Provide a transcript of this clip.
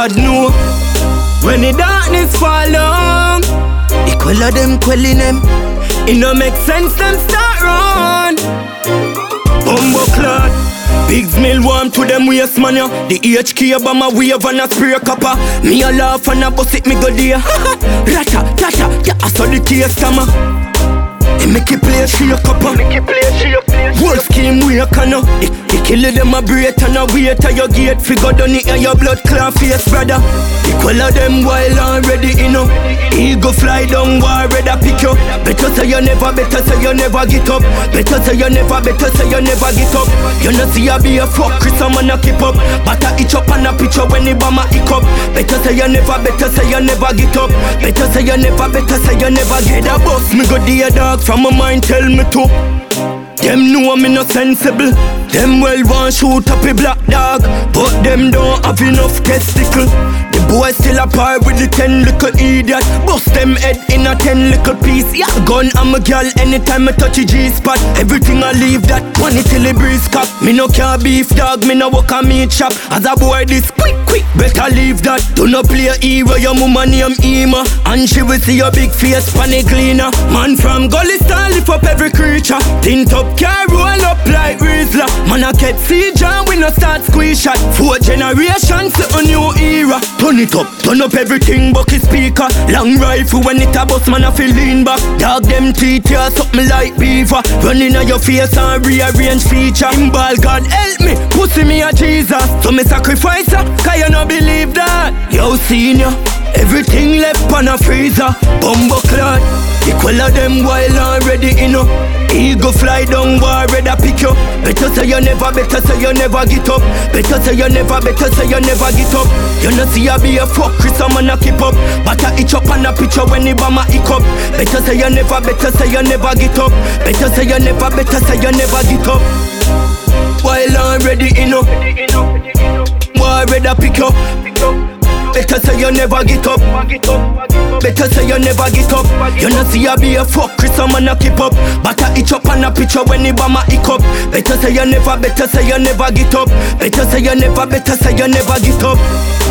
God know. When the darkness fall down, the quell of them quelling them. It no make sense them start run. Bumbo clot. Big mill warm to them waist man ya. The HK Obama wave and a spray copper. Me a laugh and a bust it me go there. Rata, tata, yeah I saw the case tama. They make it play shake up. Whole scheme we a canna. They kill them a breath and a wait at your gate. Figure down it and your blood clot face brother. The quell of them wild already you know. Eagle fly down war rather pick you. Better say you never get up. Better say you never get up. You know see I be a fuck Chris a man a keep up. But I itch up and a picture when the bomber hick up. Better say you never get up. Better say you never get a boss. Me go dear dog from my mind tell me to. Them know me no sensible. Them well want shoot up a black dog, but them don't have enough testicle. The boy still a par with the 10 little idiot. Bust them head in a 10 little piece. Yeah, gun I'm a girl anytime I touch a G-spot. Everything I leave that one it till the breeze cap. Me no care beef dog, me no work a meat shop. As a boy this quick, better leave that. Do not play a hero, your mama name Ema. And she will see your big face panic cleaner. Man from Gully Star lift up every creature. Tint up car roll up like Rizla. Man a get siege and we no start squeeze shot. 4 generations to a new era. Turn it up, turn up everything bucket speaker. Long rifle when it a bust man a feel lean back. Dog them teeth here something like beaver. Running on your face and rearrange feature. In ball God help me, pussy me a Jesus. So me sacrifice her, cause you no believe that. Yo senior, everything left on a freezer. Bumbo clot, the quell of them wild already you know. Eagle fly down war rather pick you. Better say you never get up. Better say you never get up. You know see I be a fuck Chris a man a keep up. But I itch up and a picture when the bomber hick up. Better say you never get up. Better say you never get up. While already you know. War rather pick you. Better say you never get up. Better say you never get up. You know see I be a fuck Chris a man a keep up. But I itch up and a picture when the bomber hick up. Better say you never get up. Better say you never get up.